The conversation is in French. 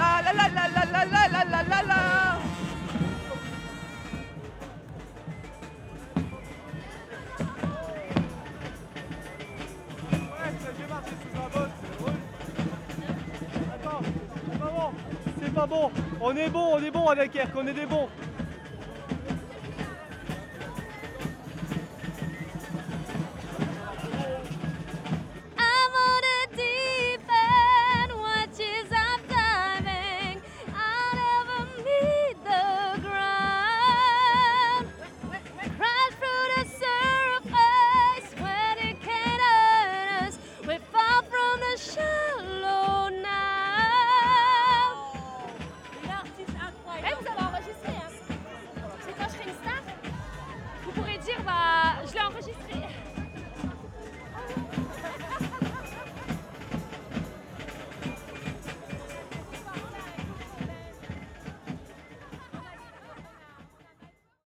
La la la la la la la la la la la. Attends, c'est pas bon. On est bon à Dunkerque, on est des bons. I'm on a deep end, watches I'm diving. I'll never meet the ground. Crash through the surface when it can't hurt us. We fall from the shallow now. L'artiste incroyable. Eh, vous avez enregistré, hein? C'est quand je serai une star, vous pourrez dire, bah, je l'ai enregistré.